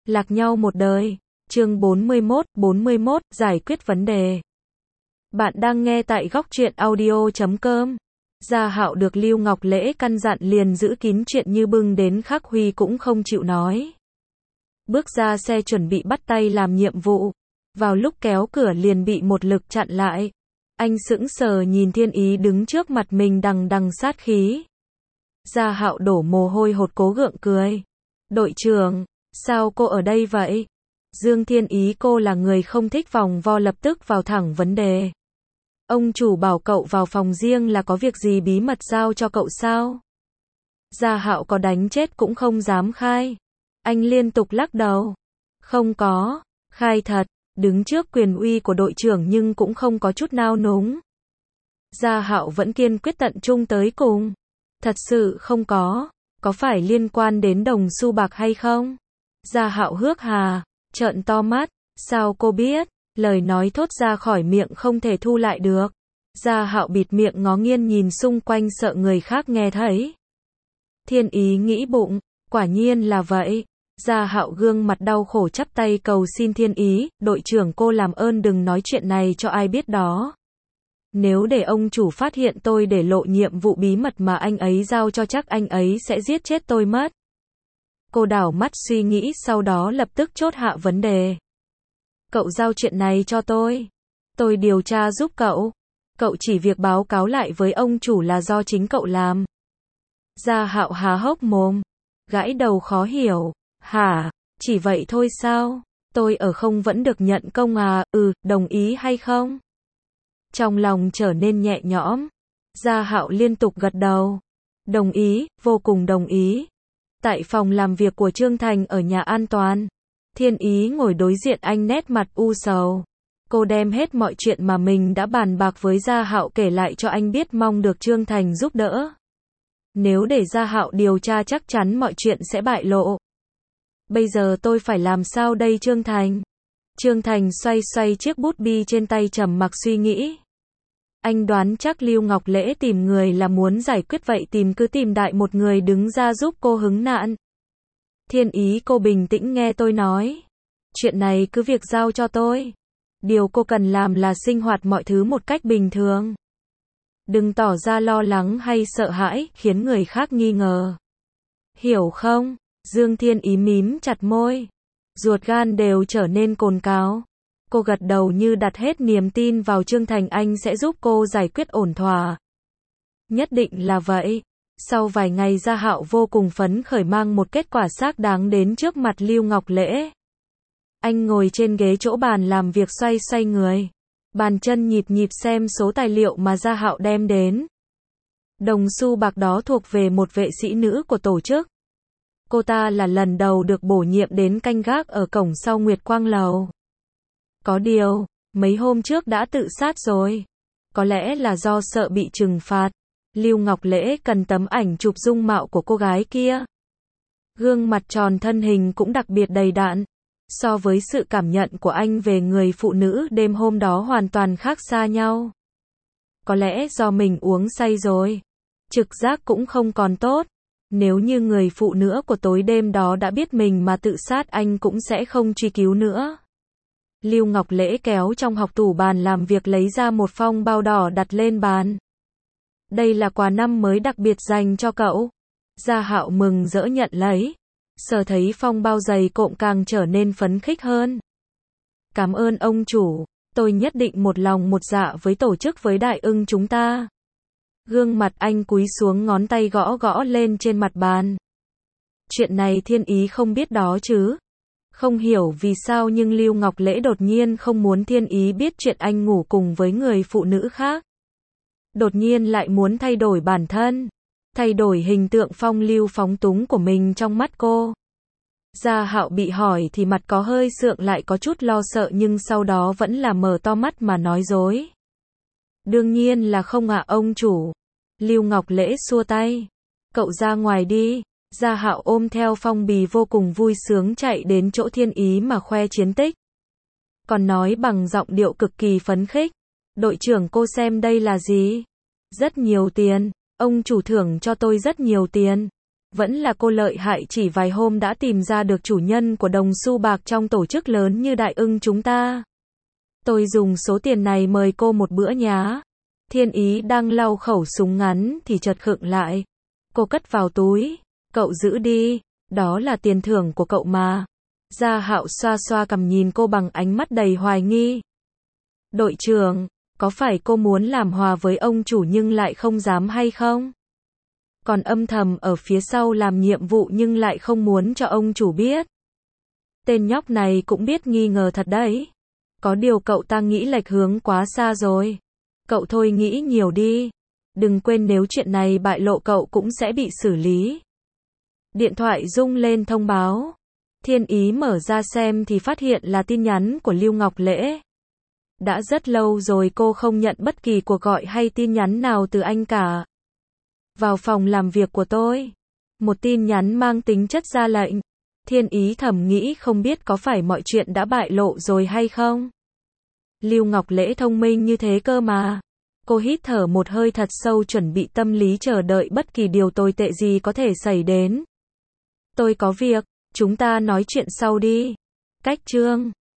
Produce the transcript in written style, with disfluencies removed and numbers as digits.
Lạc nhau một đời. Chương 41, giải quyết vấn đề. Bạn đang nghe tại góc truyện audio.com. Gia Hạo được Lưu Ngọc Lễ căn dặn liền giữ kín chuyện như bưng đến khắc huy cũng không chịu nói. Bước ra xe chuẩn bị bắt tay làm nhiệm vụ. Vào lúc kéo cửa liền bị một lực chặn lại. Anh sững sờ nhìn Thiên Ý đứng trước mặt mình đằng đằng sát khí. Gia Hạo đổ mồ hôi hột cố gượng cười. Đội trưởng, sao cô ở đây vậy? Dương Thiên Ý cô là người không thích vòng vo lập tức vào thẳng vấn đề. Ông chủ bảo cậu vào phòng riêng là có việc gì bí mật giao cho cậu sao? Gia Hạo có đánh chết cũng không dám khai. Anh liên tục lắc đầu. Không có, khai thật, đứng trước quyền uy của đội trưởng nhưng cũng không có chút nao núng. Gia Hạo vẫn kiên quyết tận trung tới cùng. Thật sự không có phải liên quan đến đồng xu bạc hay không? Gia Hạo hước hà, trợn to mắt, sao cô biết? Lời nói thốt ra khỏi miệng không thể thu lại được. Gia Hạo bịt miệng ngó nghiêng nhìn xung quanh sợ người khác nghe thấy. Thiên Ý nghĩ bụng, quả nhiên là vậy. Gia Hạo gương mặt đau khổ chắp tay cầu xin Thiên Ý, đội trưởng cô làm ơn đừng nói chuyện này cho ai biết đó. Nếu để ông chủ phát hiện tôi để lộ nhiệm vụ bí mật mà anh ấy giao cho chắc anh ấy sẽ giết chết tôi mất. Cô đảo mắt suy nghĩ sau đó lập tức chốt hạ vấn đề. Cậu giao chuyện này cho tôi điều tra giúp cậu. Cậu chỉ việc báo cáo lại với ông chủ là do chính cậu làm. Gia Hạo há hốc mồm, gãi đầu khó hiểu. Hả, chỉ vậy thôi sao? Tôi ở không vẫn được nhận công à? Đồng ý hay không? Trong lòng trở nên nhẹ nhõm. Gia Hạo liên tục gật đầu. Đồng ý, vô cùng đồng ý. Tại phòng làm việc của Trương Thành ở nhà an toàn, Thiên Ý ngồi đối diện anh nét mặt u sầu. Cô đem hết mọi chuyện mà mình đã bàn bạc với Gia Hạo kể lại cho anh biết mong được Trương Thành giúp đỡ. Nếu để Gia Hạo điều tra chắc chắn mọi chuyện sẽ bại lộ. Bây giờ tôi phải làm sao đây Trương Thành? Trương Thành xoay xoay chiếc bút bi trên tay trầm mặc suy nghĩ. Anh đoán chắc Lưu Ngọc Lễ tìm người là muốn giải quyết vậy cứ tìm đại một người đứng ra giúp cô hứng nạn. Thiên Ý cô bình tĩnh nghe tôi nói. Chuyện này cứ việc giao cho tôi. Điều cô cần làm là sinh hoạt mọi thứ một cách bình thường. Đừng tỏ ra lo lắng hay sợ hãi, khiến người khác nghi ngờ. Hiểu không? Dương Thiên Ý mím chặt môi. Ruột gan đều trở nên cồn cào. Cô gật đầu như đặt hết niềm tin vào Trương Thành anh sẽ giúp cô giải quyết ổn thỏa. Nhất định là vậy. Sau vài ngày Gia Hạo vô cùng phấn khởi mang một kết quả xác đáng đến trước mặt Lưu Ngọc Lễ. Anh ngồi trên ghế chỗ bàn làm việc xoay xoay người. Bàn chân nhịp nhịp xem số tài liệu mà Gia Hạo đem đến. Đồng xu bạc đó thuộc về một vệ sĩ nữ của tổ chức. Cô ta là lần đầu được bổ nhiệm đến canh gác ở cổng sau Nguyệt Quang Lầu. Có điều, mấy hôm trước đã tự sát rồi. Có lẽ là do sợ bị trừng phạt. Lưu Ngọc Lễ cần tấm ảnh chụp dung mạo của cô gái kia. Gương mặt tròn thân hình cũng đặc biệt đầy đặn. So với sự cảm nhận của anh về người phụ nữ đêm hôm đó hoàn toàn khác xa nhau. Có lẽ do mình uống say rồi. Trực giác cũng không còn tốt. Nếu như người phụ nữ của tối đêm đó đã biết mình mà tự sát anh cũng sẽ không truy cứu nữa. Lưu Ngọc Lễ kéo trong học tủ bàn làm việc lấy ra một phong bao đỏ đặt lên bàn. Đây là quà năm mới đặc biệt dành cho cậu. Gia Hạo mừng rỡ nhận lấy. Sờ thấy phong bao dày cộm càng trở nên phấn khích hơn. Cảm ơn ông chủ. Tôi nhất định một lòng một dạ với tổ chức với Đại Ưng chúng ta. Gương mặt anh cúi xuống ngón tay gõ gõ lên trên mặt bàn. Chuyện này Thiên Ý không biết đó chứ. Không hiểu vì sao nhưng Lưu Ngọc Lễ đột nhiên không muốn Thiên Ý biết chuyện anh ngủ cùng với người phụ nữ khác. Đột nhiên lại muốn thay đổi bản thân. Thay đổi hình tượng phong lưu phóng túng của mình trong mắt cô. Gia Hạo bị hỏi thì mặt có hơi sượng lại có chút lo sợ nhưng sau đó vẫn là mở to mắt mà nói dối. Đương nhiên là không ạ ông chủ. Lưu Ngọc Lễ xua tay. Cậu ra ngoài đi. Gia Hạo ôm theo phong bì vô cùng vui sướng chạy đến chỗ Thiên Ý mà khoe chiến tích. Còn nói bằng giọng điệu cực kỳ phấn khích. Đội trưởng cô xem đây là gì? Rất nhiều tiền. Ông chủ thưởng cho tôi rất nhiều tiền. Vẫn là cô lợi hại, chỉ vài hôm đã tìm ra được chủ nhân của đồng xu bạc trong tổ chức lớn như Đại Ưng chúng ta. Tôi dùng số tiền này mời cô một bữa nhá. Thiên Ý đang lau khẩu súng ngắn thì chợt khựng lại. Cô cất vào túi. Cậu giữ đi, đó là tiền thưởng của cậu mà. Gia Hạo xoa xoa cằm nhìn cô bằng ánh mắt đầy hoài nghi. Đội trưởng, có phải cô muốn làm hòa với ông chủ nhưng lại không dám hay không? Còn âm thầm ở phía sau làm nhiệm vụ nhưng lại không muốn cho ông chủ biết. Tên nhóc này cũng biết nghi ngờ thật đấy. Có điều cậu ta nghĩ lệch hướng quá xa rồi. Cậu thôi nghĩ nhiều đi. Đừng quên nếu chuyện này bại lộ cậu cũng sẽ bị xử lý. Điện thoại rung lên thông báo. Thiên Ý mở ra xem thì phát hiện là tin nhắn của Lưu Ngọc Lễ. Đã rất lâu rồi cô không nhận bất kỳ cuộc gọi hay tin nhắn nào từ anh cả. Vào phòng làm việc của tôi. Một tin nhắn mang tính chất ra lệnh. Thiên Ý thầm nghĩ không biết có phải mọi chuyện đã bại lộ rồi hay không. Lưu Ngọc Lễ thông minh như thế cơ mà. Cô hít thở một hơi thật sâu, chuẩn bị tâm lý chờ đợi bất kỳ điều tồi tệ gì có thể xảy đến. Tôi có việc, chúng ta nói chuyện sau đi. Cách chương